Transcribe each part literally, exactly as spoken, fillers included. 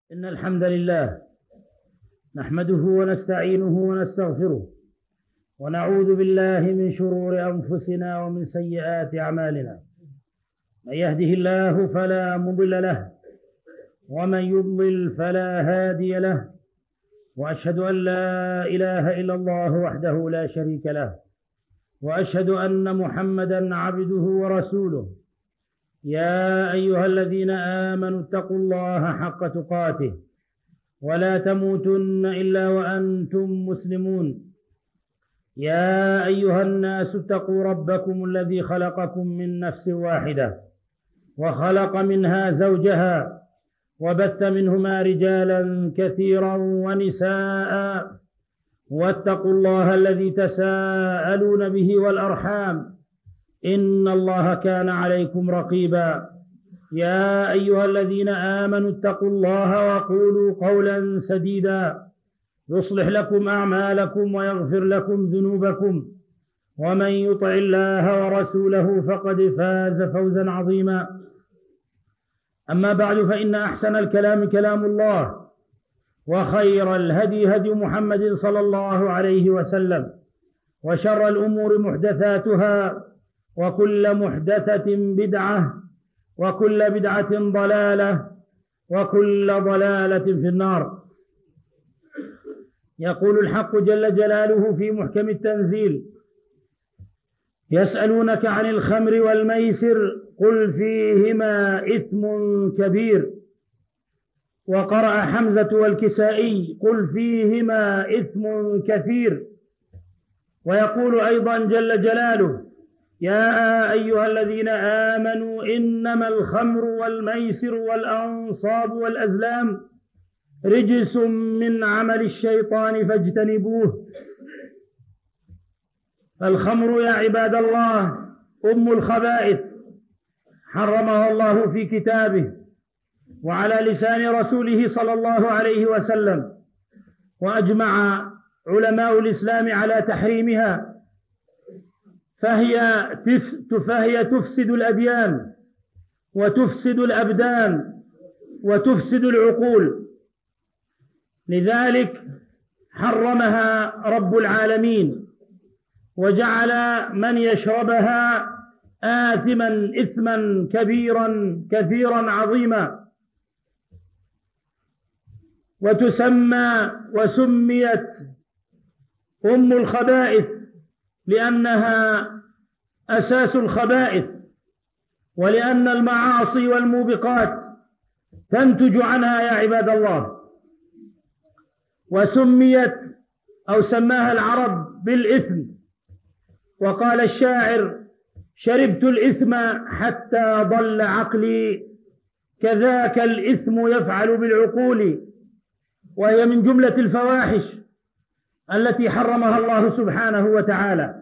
إن الحمد لله نحمده ونستعينه ونستغفره ونعوذ بالله من شرور أنفسنا ومن سيئات أعمالنا. من يهده الله فلا مضل له ومن يضلل فلا هادي له، وأشهد أن لا إله إلا الله وحده لا شريك له، وأشهد أن محمدا عبده ورسوله. يا أيها الذين آمنوا اتقوا الله حق تقاته ولا تموتن إلا وأنتم مسلمون. يا أيها الناس اتقوا ربكم الذي خلقكم من نفس واحدة وخلق منها زوجها وبث منهما رجالا كثيرا ونساء، واتقوا الله الذي تساءلون به والأرحام إن الله كان عليكم رقيبا. يا أيها الذين آمنوا اتقوا الله وقولوا قولا سديدا يصلح لكم أعمالكم ويغفر لكم ذنوبكم، ومن يطع الله ورسوله فقد فاز فوزا عظيما. أما بعد، فإن أحسن الكلام كلام الله، وخير الهدي هدي محمد صلى الله عليه وسلم، وشر الأمور محدثاتها، وكل محدثة بدعة، وكل بدعة ضلالة، وكل ضلالة في النار. يقول الحق جل جلاله في محكم التنزيل: يسألونك عن الخمر والميسر قل فيهما إثم كبير. وقرأ حمزة والكسائي قل فيهما إثم كثير. ويقول أيضا جل جلاله: يا أيها الذين آمنوا إنما الخمر والميسر والأنصاب والأزلام رجس من عمل الشيطان فاجتنبوه. فالخمر يا عباد الله أم الخبائث، حرمها الله في كتابه وعلى لسان رسوله صلى الله عليه وسلم، وأجمع علماء الإسلام على تحريمها، فهي فهي تفسد الأديان وتفسد الأبدان وتفسد العقول. لذلك حرمها رب العالمين، وجعل من يشربها آثما إثما كبيرا كثيرا عظيما. وتسمى وسميت أم الخبائث لأنها أساس الخبائث، ولأن المعاصي والموبقات تنتج عنها يا عباد الله. وسميت أو سماها العرب بالإثم، وقال الشاعر: شربت الإثم حتى ضل عقلي، كذاك الإثم يفعل بالعقول. وهي من جملة الفواحش التي حرمها الله سبحانه وتعالى.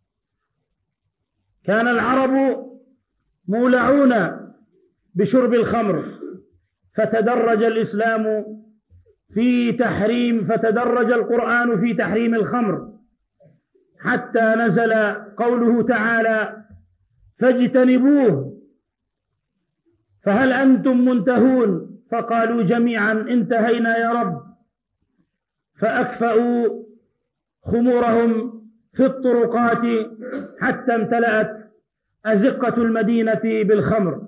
كان العرب مولعون بشرب الخمر، فتدرج الإسلام في تحريم فتدرج القرآن في تحريم الخمر، حتى نزل قوله تعالى: فاجتنبوه فهل أنتم منتهون؟ فقالوا جميعا انتهينا يا رب، فأكفأوا خمورهم في الطرقات حتى امتلأت أزقة المدينة بالخمر.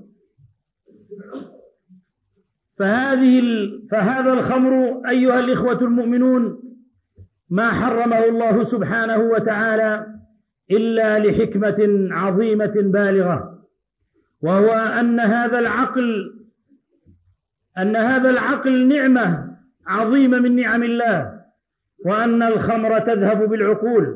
فهذه فهذا الخمر أيها الإخوة المؤمنون ما حرمه الله سبحانه وتعالى إلا لحكمة عظيمة بالغة، وهو أن هذا العقل أن هذا العقل نعمة عظيمة من نعم الله، وأن الخمر تذهب بالعقول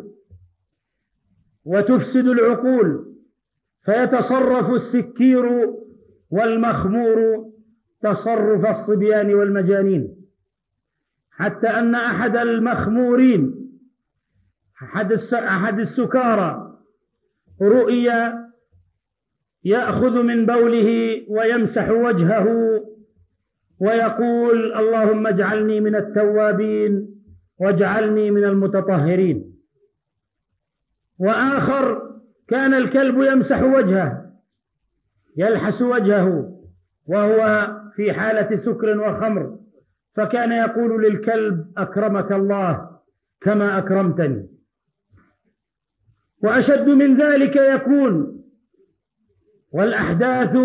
وتفسد العقول، فيتصرف السكير والمخمور تصرف الصبيان والمجانين، حتى أن أحد المخمورين أحد السكارى رؤي يأخذ من بوله ويمسح وجهه ويقول: اللهم اجعلني من التوابين واجعلني من المتطهرين. وآخر كان الكلب يمسح وجهه يلحس وجهه وهو في حالة سكر وخمر، فكان يقول للكلب: أكرمك الله كما أكرمتني. وأشد من ذلك يكون، والأحداث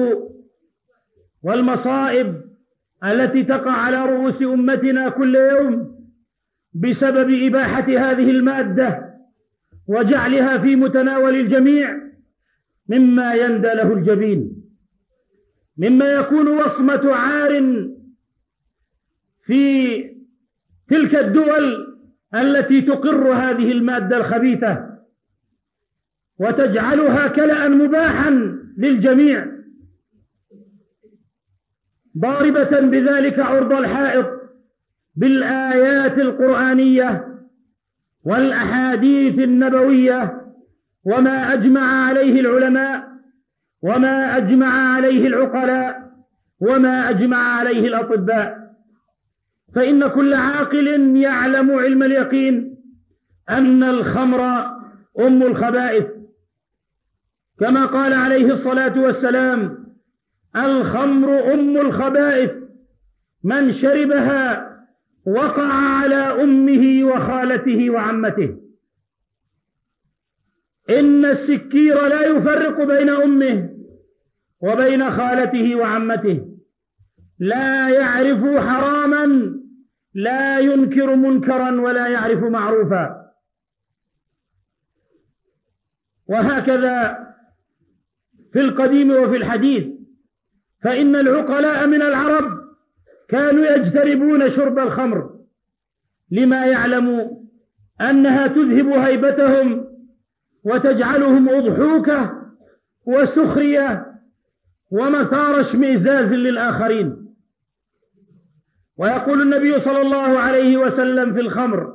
والمصائب التي تقع على رؤوس أمتنا كل يوم بسبب إباحة هذه المادة وجعلها في متناول الجميع مما يندى له الجبين، مما يكون وصمة عار في تلك الدول التي تقر هذه المادة الخبيثة وتجعلها كلأ مباحا للجميع، ضاربة بذلك عرض الحائط بالآيات القرآنية والأحاديث النبوية وما أجمع عليه العلماء وما أجمع عليه العقلاء وما أجمع عليه الأطباء. فإن كل عاقل يعلم علم اليقين أن الخمر أم الخبائث، كما قال عليه الصلاة والسلام: الخمر أم الخبائث، من شربها وقع على أمه وخالته وعمته. إن السكير لا يفرق بين أمه وبين خالته وعمته، لا يعرف حراما، لا ينكر منكرا، ولا يعرف معروفا. وهكذا في القديم وفي الحديث، فإن العقلاء من العرب كانوا يجتنبون شرب الخمر لما يعلموا أنها تذهب هيبتهم وتجعلهم أضحوكة وسخرية ومثار اشمئزاز للآخرين. ويقول النبي صلى الله عليه وسلم في الخمر: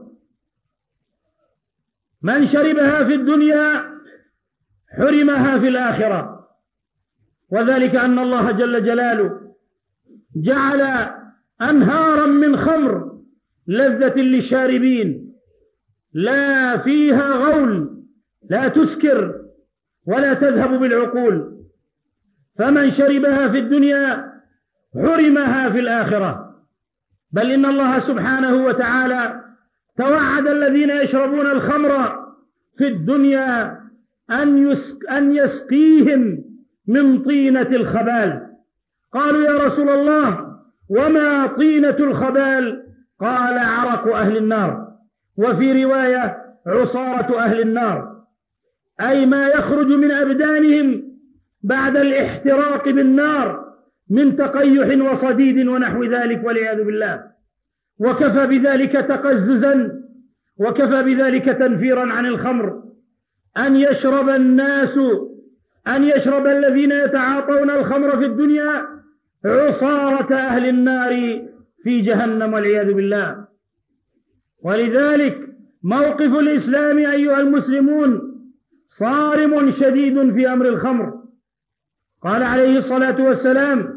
من شربها في الدنيا حرمها في الآخرة. وذلك أن الله جل جلاله جعل أنهارا من خمر لذة للشاربين، لا فيها غول، لا تسكر ولا تذهب بالعقول، فمن شربها في الدنيا حرمها في الآخرة. بل إن الله سبحانه وتعالى توعد الذين يشربون الخمر في الدنيا أن, يسق أن يسقيهم من طينة الخبال. قالوا: يا رسول الله، وما طينة الخبال؟ قال: عرق أهل النار، وفي رواية: عصارة أهل النار، أي ما يخرج من أبدانهم بعد الاحتراق بالنار من تقيح وصديد ونحو ذلك، والعياذ بالله. وكفى بذلك تقززا، وكفى بذلك تنفيرا عن الخمر أن يشرب الناس أن يشرب الذين يتعاطون الخمر في الدنيا عصارة أهل النار في جهنم، والعياذ بالله. ولذلك موقف الإسلام أيها المسلمون صارم شديد في أمر الخمر. قال عليه الصلاة والسلام: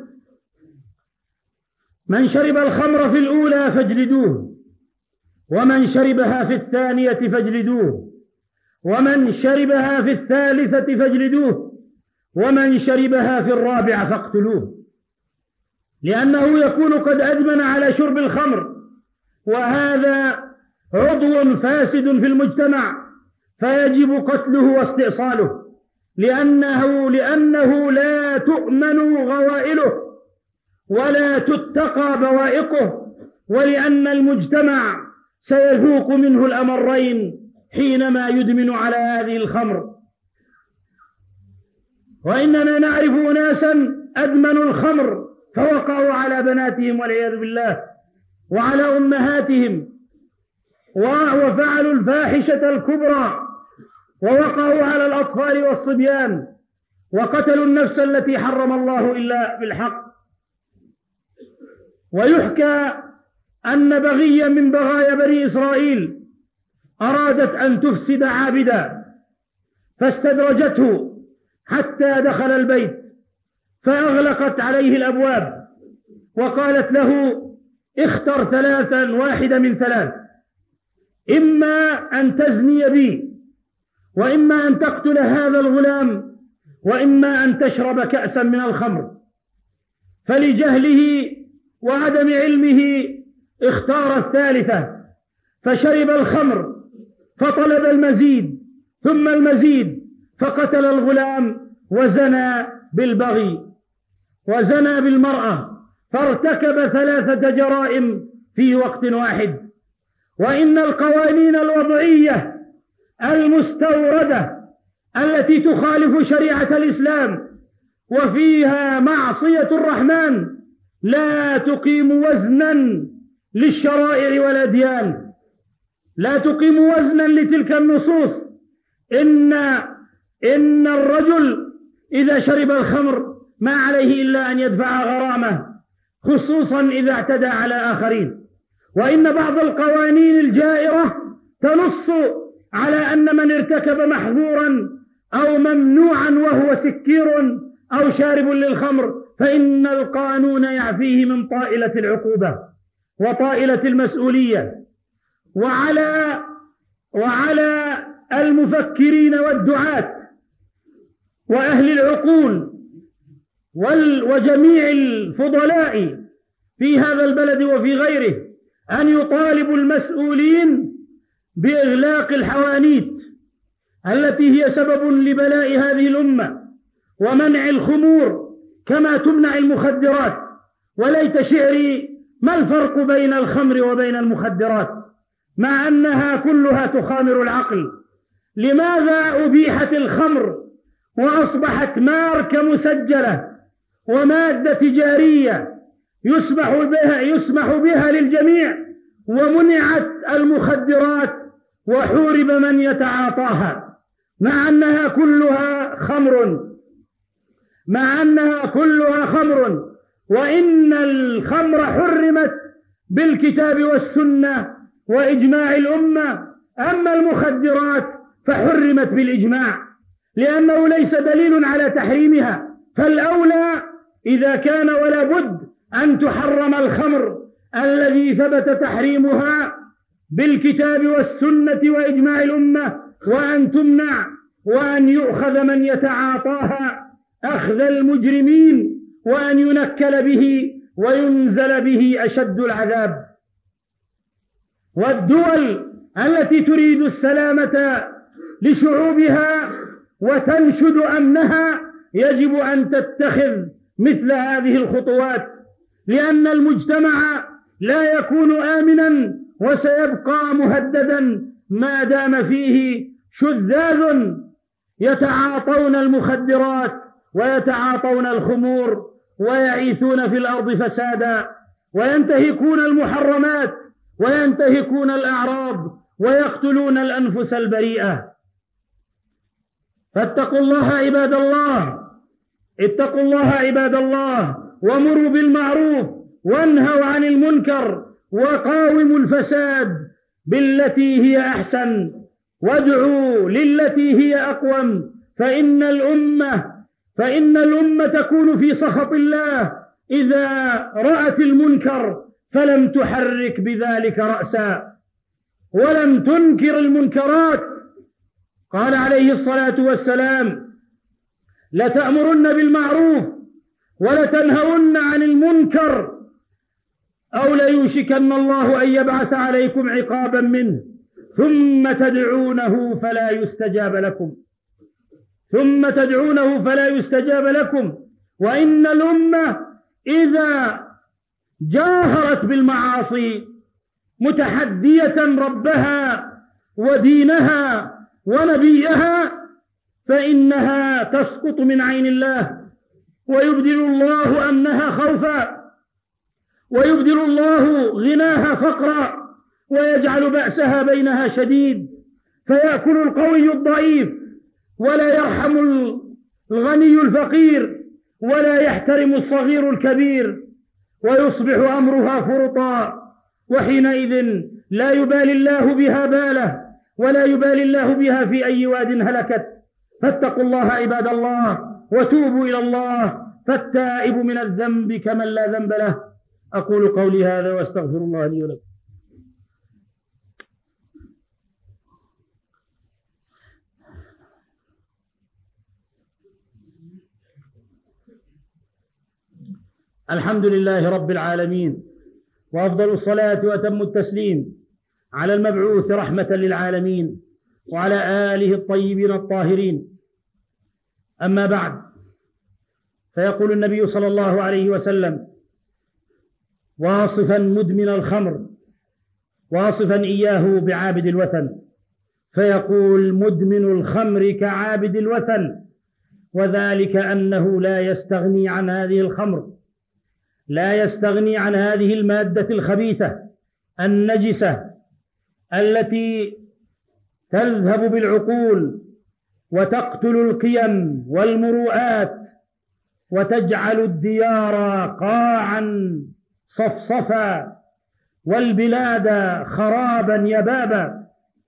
من شرب الخمر في الأولى فاجلدوه، ومن شربها في الثانية فاجلدوه، ومن شربها في الثالثة فاجلدوه، ومن شربها في الرابعة فاقتلوه، لأنه يكون قد أدمن على شرب الخمر، وهذا عضو فاسد في المجتمع، فيجب قتله واستئصاله، لأنه, لأنه لا تؤمن غوائله ولا تتقى بوائقه، ولأن المجتمع سيذوق منه الأمرين حينما يدمن على هذه الخمر. وإننا نعرف أناسا أدمنوا الخمر فوقعوا على بناتهم والعياذ بالله وعلى أمهاتهم، وفعلوا الفاحشة الكبرى، ووقعوا على الأطفال والصبيان، وقتلوا النفس التي حرم الله إلا بالحق. ويحكى أن بغيا من بغايا بني إسرائيل أرادت أن تفسد عابدا، فاستدرجته حتى دخل البيت، فأغلقت عليه الأبواب وقالت له: اختر ثلاثا، واحدة من ثلاث، إما أن تزني بي، وإما أن تقتل هذا الغلام، وإما أن تشرب كأسا من الخمر. فلجهله وعدم علمه اختار الثالثة فشرب الخمر فطلب المزيد ثم المزيد فقتل الغلام وزنى بالبغي وزنى بالمرأة، فارتكب ثلاثة جرائم في وقت واحد. وإن القوانين الوضعية المستوردة التي تخالف شريعة الإسلام وفيها معصية الرحمن لا تقيم وزنا للشرائع والأديان، لا تقيم وزنا لتلك النصوص. إن إن الرجل إذا شرب الخمر ما عليه إلا أن يدفع غرامة، خصوصا إذا اعتدى على آخرين. وإن بعض القوانين الجائرة تنص على أن من ارتكب محظورا أو ممنوعا وهو سكير أو شارب للخمر فإن القانون يعفيه من طائلة العقوبة وطائلة المسؤولية. وعلى وعلى المفكرين والدعاة وأهل العقول وجميع الفضلاء في هذا البلد وفي غيره أن يطالبوا المسؤولين بإغلاق الحوانيت التي هي سبب لبلاء هذه الأمة، ومنع الخمور كما تمنع المخدرات. وليت شعري ما الفرق بين الخمر وبين المخدرات مع أنها كلها تخامر العقل؟ لماذا أبيحت الخمر وأصبحت ماركة مسجلة ومادة تجارية يسمح بها, يسمح بها للجميع، ومنعت المخدرات وحورب من يتعاطاها مع أنها كلها خمر مع أنها كلها خمر وإن الخمر حرمت بالكتاب والسنة وإجماع الأمة، أما المخدرات فحرمت بالإجماع لأنه ليس دليل على تحريمها. فالأولى إذا كان ولا بد أن تحرم الخمر الذي ثبت تحريمها بالكتاب والسنة وإجماع الأمة، وأن تمنع وأن يؤخذ من يتعاطاها أخذ المجرمين، وأن ينكل به وينزل به أشد العذاب. والدول التي تريد السلامة لشعوبها وتنشد أمنها يجب أن تتخذ مثل هذه الخطوات، لأن المجتمع لا يكون آمنا وسيبقى مهددا ما دام فيه شذاذ يتعاطون المخدرات ويتعاطون الخمور ويعيثون في الأرض فسادا وينتهكون المحرمات وينتهكون الأعراض ويقتلون الأنفس البريئة. فاتقوا الله عباد الله، اتقوا الله عباد الله، ومروا بالمعروف وانهوا عن المنكر وقاوموا الفساد بالتي هي أحسن، وادعوا للتي هي أقوم، فإن الأمة فإن الأمة تكون في سخط الله إذا رأت المنكر فلم تحرك بذلك رأسا ولم تنكر المنكرات. قال عليه الصلاة والسلام: لتأمرن بالمعروف ولتنهون عن المنكر أو ليوشكن الله أن يبعث عليكم عقابا منه ثم تدعونه فلا يستجاب لكم ثم تدعونه فلا يستجاب لكم. وإن الأمة إذا جاهرت بالمعاصي متحدية ربها ودينها ونبيها فإنها تسقط من عين الله، ويبدل الله أمنها خوفا، ويبدل الله غناها فقرا، ويجعل بأسها بينها شديد، فيأكل القوي الضعيف ولا يرحم الغني الفقير ولا يحترم الصغير الكبير، ويصبح أمرها فرطا، وحينئذ لا يبالي الله بها باله ولا يبالي الله بها في أي واد هلكت. فاتقوا الله عباد الله وتوبوا إلى الله، فالتائب من الذنب كمن لا ذنب له. أقول قولي هذا واستغفر الله لي ولكم. الحمد لله رب العالمين، وأفضل الصلاة وأتم التسليم على المبعوث رحمة للعالمين وعلى آله الطيبين الطاهرين. أما بعد، فيقول النبي صلى الله عليه وسلم واصفا مدمن الخمر، واصفا إياه بعابد الوثن، فيقول مدمن الخمر كعابد الوثن، وذلك أنه لا يستغني عن هذه الخمر، لا يستغني عن هذه المادة الخبيثة النجسة التي تذهب بالعقول وتقتل القيم والمروءات وتجعل الديار قاعا صفصفا والبلاد خرابا يبابا.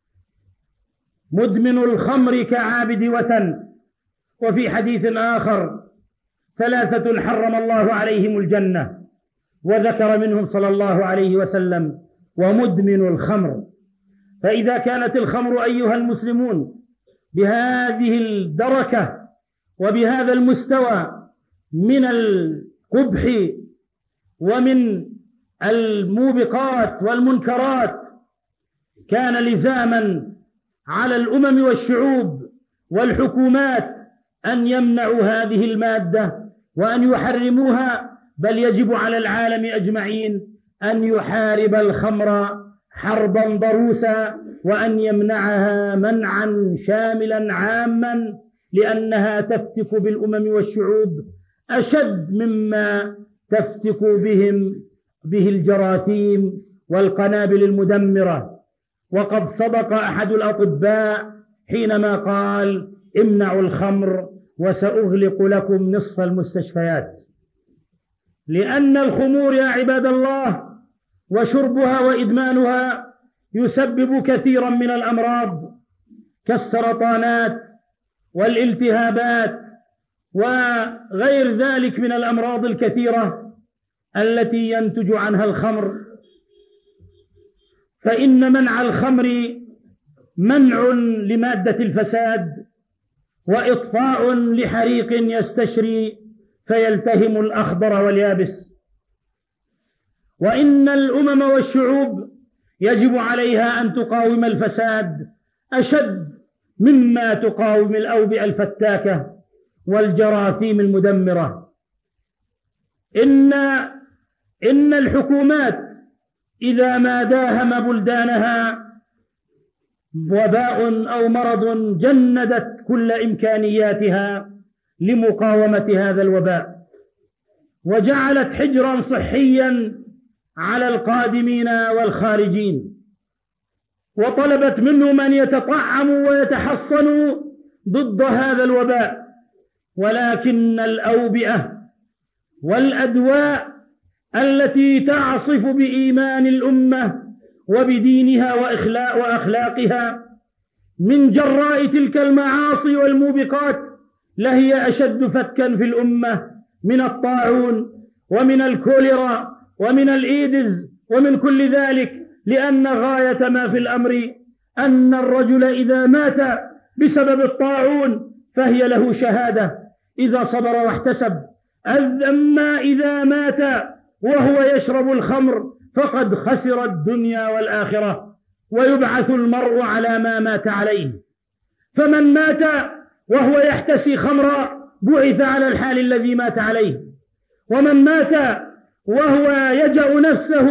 مدمن الخمر كعابد وثن. وفي حديث آخر ثلاثة حرم الله عليهم الجنة، وذكر منهم صلى الله عليه وسلم ومدمن الخمر. فإذا كانت الخمر أيها المسلمون بهذه الدركة وبهذا المستوى من القبح ومن الموبقات والمنكرات، كان لزاما على الأمم والشعوب والحكومات أن يمنعوا هذه المادة وأن يحرموها، بل يجب على العالم أجمعين أن يحارب الخمر حربا ضروسا وأن يمنعها منعا شاملا عاما، لأنها تفتك بالأمم والشعوب أشد مما تفتك بهم به الجراثيم والقنابل المدمرة. وقد صدق أحد الأطباء حينما قال امنعوا الخمر وسأغلق لكم نصف المستشفيات، لأن الخمور يا عباد الله وشربها وإدمانها يسبب كثيرا من الأمراض كالسرطانات والالتهابات وغير ذلك من الأمراض الكثيرة التي ينتج عنها الخمر. فإن منع الخمر منع لمادة الفساد وإطفاء لحريق يستشري فيلتهم الأخضر واليابس. وإن الأمم والشعوب يجب عليها أن تقاوم الفساد أشد مما تقاوم الأوبئة الفتاكة والجراثيم المدمرة. إن إن الحكومات إذا ما داهم بلدانها وباء أو مرض جندت كل إمكانياتها لمقاومة هذا الوباء، وجعلت حجرا صحيا على القادمين والخارجين، وطلبت منهم أن يتطعموا ويتحصنوا ضد هذا الوباء. ولكن الأوبئة والأدواء التي تعصف بإيمان الأمة وبدينها وأخلاقها من جراء تلك المعاصي والموبقات لهي أشد فتكا في الأمة من الطاعون ومن الكوليرا ومن الإيدز ومن كل ذلك، لأن غاية ما في الأمر أن الرجل إذا مات بسبب الطاعون فهي له شهادة إذا صبر واحتسب، أما إذا مات وهو يشرب الخمر فقد خسر الدنيا والآخرة، ويبعث المرء على ما مات عليه. فمن مات وهو يحتسي خمرا بعث على الحال الذي مات عليه، ومن مات وهو يجأ نفسه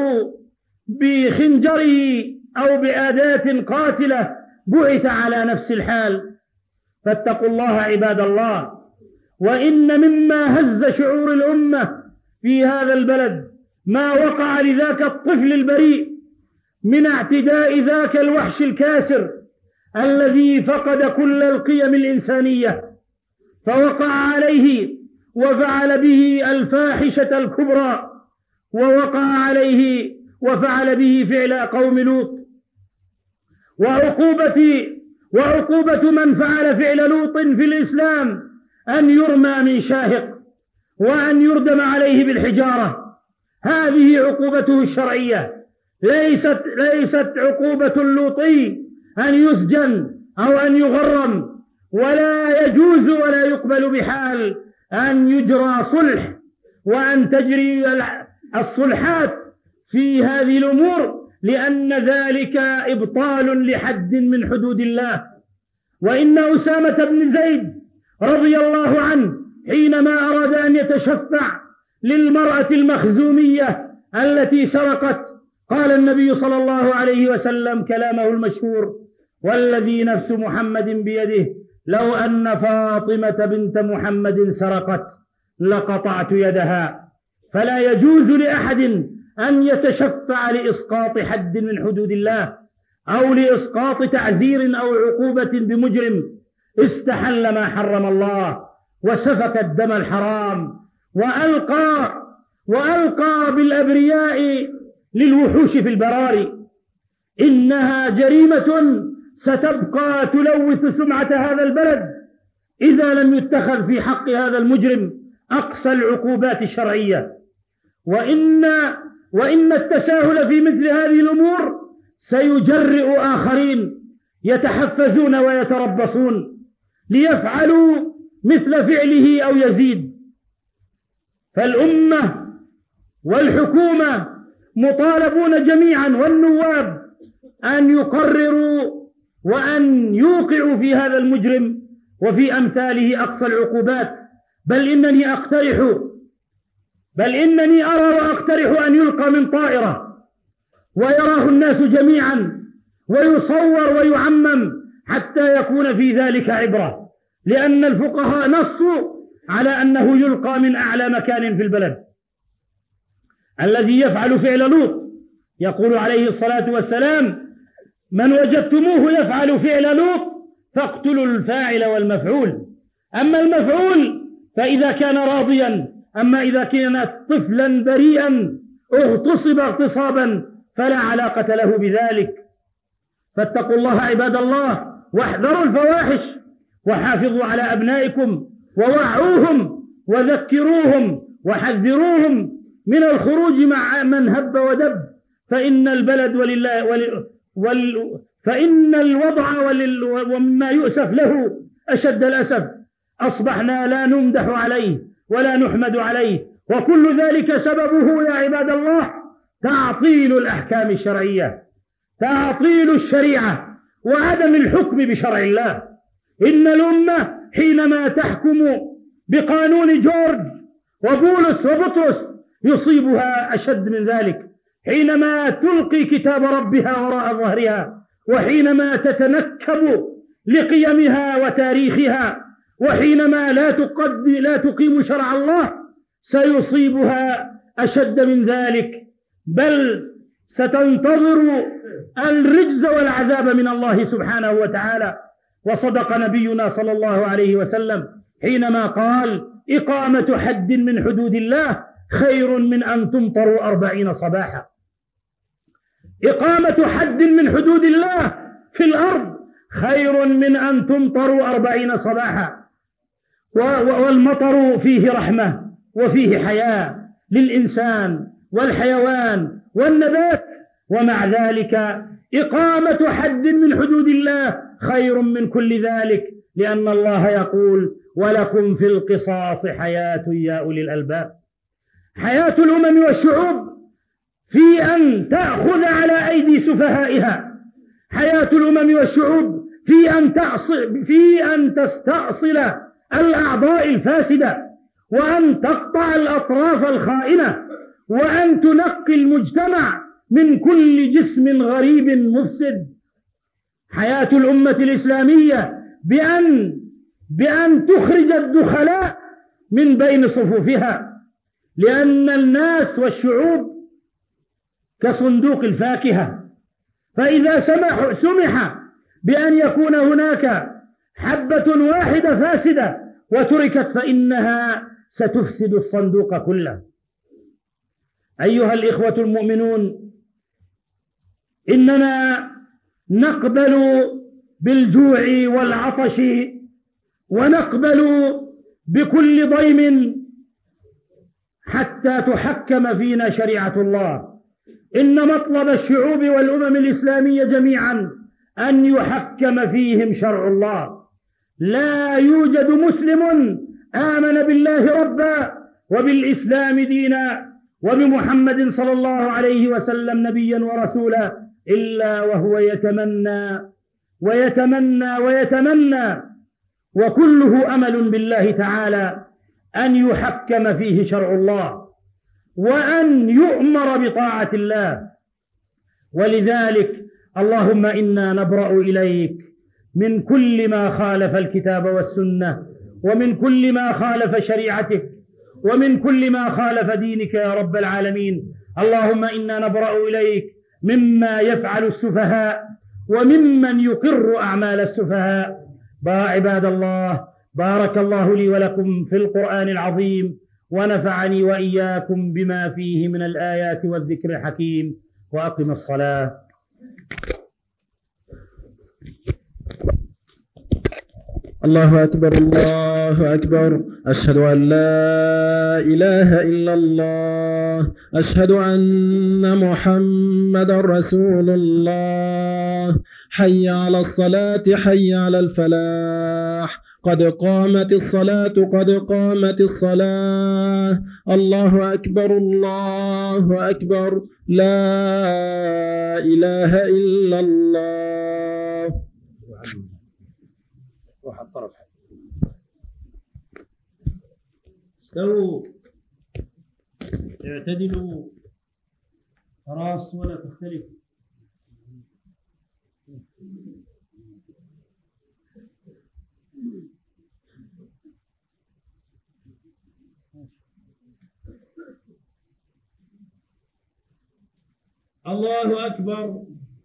بخنجره أو بأداة قاتلة بعث على نفس الحال. فاتقوا الله عباد الله. وإن مما هز شعور الأمة في هذا البلد ما وقع لذاك الطفل البريء من اعتداء ذاك الوحش الكاسر الذي فقد كل القيم الإنسانية، فوقع عليه وفعل به الفاحشة الكبرى، ووقع عليه وفعل به فعل قوم لوط. وعقوبة وعقوبة من فعل فعل لوط في الإسلام أن يرمى من شاهق وأن يردم عليه بالحجارة. هذه عقوبته الشرعية، ليست ليست عقوبة اللوطي أن يسجن أو أن يغرم، ولا يجوز ولا يقبل بحال أن يجرى صلح وأن تجري الصلحات في هذه الأمور، لأن ذلك إبطال لحد من حدود الله. وإن أسامة بن زيد رضي الله عنه حينما أراد أن يتشفع للمرأة المخزومية التي سرقت، قال النبي صلى الله عليه وسلم كلامه المشهور: والذي نفس محمد بيده لو أن فاطمة بنت محمد سرقت لقطعت يدها. فلا يجوز لأحد أن يتشفع لإسقاط حد من حدود الله أو لإسقاط تعزير أو عقوبة بمجرم استحل ما حرم الله وسفك الدم الحرام وألقى وألقى بالأبرياء للوحوش في البراري. إنها جريمة ستبقى تلوث سمعة هذا البلد إذا لم يتخذ في حق هذا المجرم أقصى العقوبات الشرعية. وإن, وإن التساهل في مثل هذه الأمور سيجرئ آخرين يتحفزون ويتربصون ليفعلوا مثل فعله أو يزيد. فالأمة والحكومة مطالبون جميعا والنواب أن يقرروا وأن يوقعوا في هذا المجرم وفي أمثاله أقصى العقوبات. بل إنني أقترح بل إنني أرى وأقترح أن يلقى من طائرة ويراه الناس جميعا ويصور ويعمم حتى يكون في ذلك عبرة، لأن الفقهاء نصوا على أنه يلقى من أعلى مكان في البلد. الذي يفعل فعل لوط يقول عليه الصلاة والسلام: من وجدتموه يفعل فعل لوط فاقتلوا الفاعل والمفعول. أما المفعول فإذا كان راضيا، أما إذا كان طفلا بريئا اغتصب اغتصابا فلا علاقة له بذلك. فاتقوا الله عباد الله واحذروا الفواحش وحافظوا على أبنائكم ووعوهم وذكروهم وحذروهم من الخروج مع من هب ودب، فإن البلد ولله ول وال فإن الوضع ولل ومما يؤسف له أشد الأسف. أصبحنا لا نمدح عليه ولا نحمد عليه، وكل ذلك سببه يا عباد الله تعطيل الأحكام الشرعية، تعطيل الشريعة وعدم الحكم بشرع الله. إن الأمة حينما تحكم بقانون جورج وبولس وبطرس يصيبها أشد من ذلك، حينما تلقي كتاب ربها وراء ظهرها، وحينما تتنكب لقيمها وتاريخها، وحينما لا تقد لا تقيم شرع الله سيصيبها أشد من ذلك، بل ستنتظر الرجز والعذاب من الله سبحانه وتعالى. وصدق نبينا صلى الله عليه وسلم حينما قال: إقامة حد من حدود الله خير من أن تمطروا أربعين صباحا. إقامة حد من حدود الله في الأرض خير من أن تمطروا أربعين صباحا. والمطر فيه رحمة وفيه حياة للإنسان والحيوان والنبات، ومع ذلك إقامة حد من حدود الله خير من كل ذلك، لأن الله يقول: ولكم في القصاص حياة يا أولي الألباب. حياة الأمم والشعوب في أن تأخذ على أيدي سفهائها، حياة الأمم والشعوب في أن تأصل في أن تستأصل الأعضاء الفاسدة، وأن تقطع الأطراف الخائنة، وأن تنقي المجتمع من كل جسم غريب مفسد. حياة الأمة الإسلامية بأن بأن تخرج الدخلاء من بين صفوفها، لأن الناس والشعوب كصندوق الفاكهة، فإذا سمح, سمح بأن يكون هناك حبة واحدة فاسدة وتركت فإنها ستفسد الصندوق كله. أيها الإخوة المؤمنون، إننا نقبل بالجوع والعطش ونقبل بكل ضيم حتى تحكم فينا شريعة الله. إن مطلب الشعوب والأمم الإسلامية جميعا أن يحكم فيهم شرع الله. لا يوجد مسلم آمن بالله ربا وبالإسلام دينا وبمحمد صلى الله عليه وسلم نبيا ورسولا إلا وهو يتمنى ويتمنى ويتمنى، وكله أمل بالله تعالى أن يحكم فيه شرع الله وأن يؤمر بطاعة الله. ولذلك اللهم إنا نبرأ إليك من كل ما خالف الكتاب والسنة، ومن كل ما خالف شريعتك، ومن كل ما خالف دينك يا رب العالمين. اللهم إنا نبرأ إليك مما يفعل السفهاء وممن يقر أعمال السفهاء. عباد الله، بارك الله لي ولكم في القرآن العظيم، ونفعني وإياكم بما فيه من الآيات والذكر الحكيم. وأقم الصلاة. الله أكبر الله أكبر. أشهد أن لا إله إلا الله. أشهد أن محمد رسول الله. حي على الصلاة حي على الفلاح. قد قامت الصلاة قد قامت الصلاة. الله أكبر الله أكبر. لا إله إلا الله. روح الطرف. استووا، اعتدلوا، راس ولا تختلفوا. الله أكبر.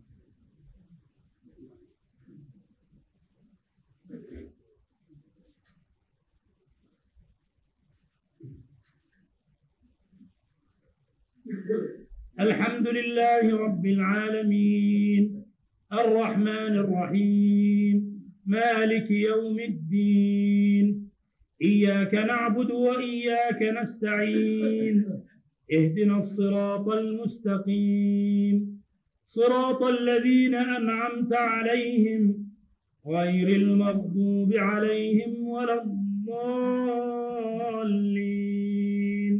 الحمد لله رب العالمين، الرحمن الرحيم، مالك يوم الدين. إياك نعبد وإياك نستعين. اهدنا الصراط المستقيم، صراط الذين أنعمت عليهم غير المغضوب عليهم ولا الضالين.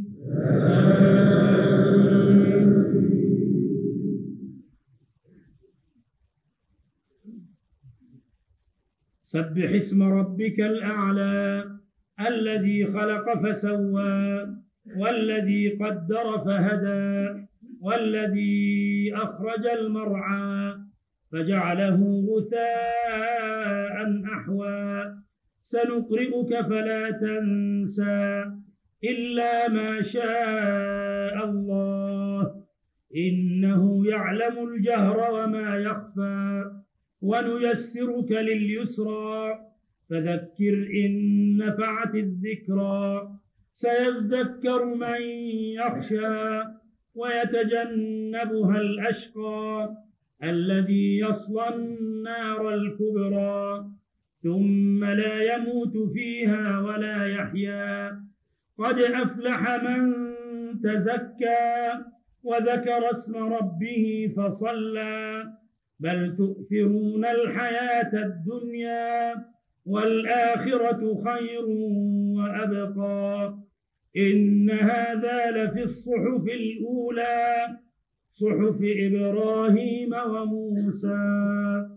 سبح اسم ربك الأعلى الذي خلق فسوى، والذي قدر فهدى، والذي أخرج المرعى فجعله غثاء أحوى. سنقرئك فلا تنسى إلا ما شاء الله، إنه يعلم الجهر وما يخفى. ونيسرك لليسرى، فذكر إن نفعت الذكرى. سيذكر من يخشى ويتجنبها الأشقى الذي يصلى النار الكبرى، ثم لا يموت فيها ولا يحيا. قد أفلح من تزكى وذكر اسم ربه فصلى. بل تؤثرون الحياة الدنيا والآخرة خير وأبقى. إن هذا لفي الصحف الأولى، صحف إبراهيم وموسى.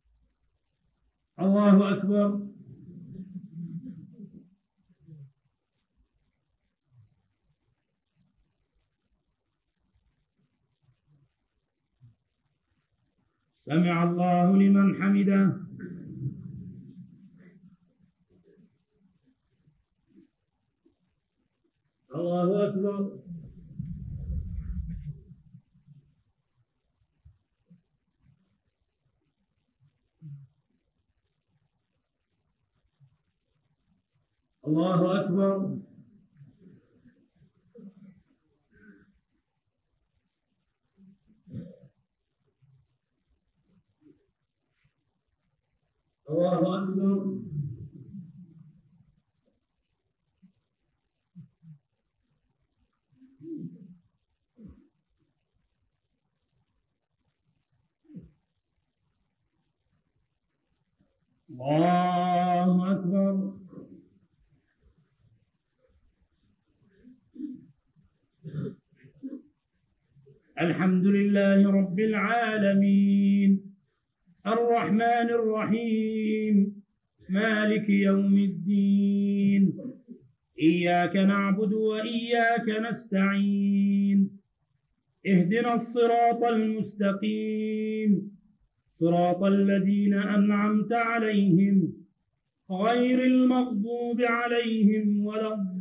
الله أكبر. سمع الله لمن حمده. الله أكبر. الله أكبر. الله أكبر. الله أكبر. الحمد لله رب العالمين الرحمن الرحيم مالك يوم الدين إياك نعبد وإياك نستعين اهدنا الصراط المستقيم صراط الذين أنعمت عليهم غير المغضوب عليهم ولا الضالين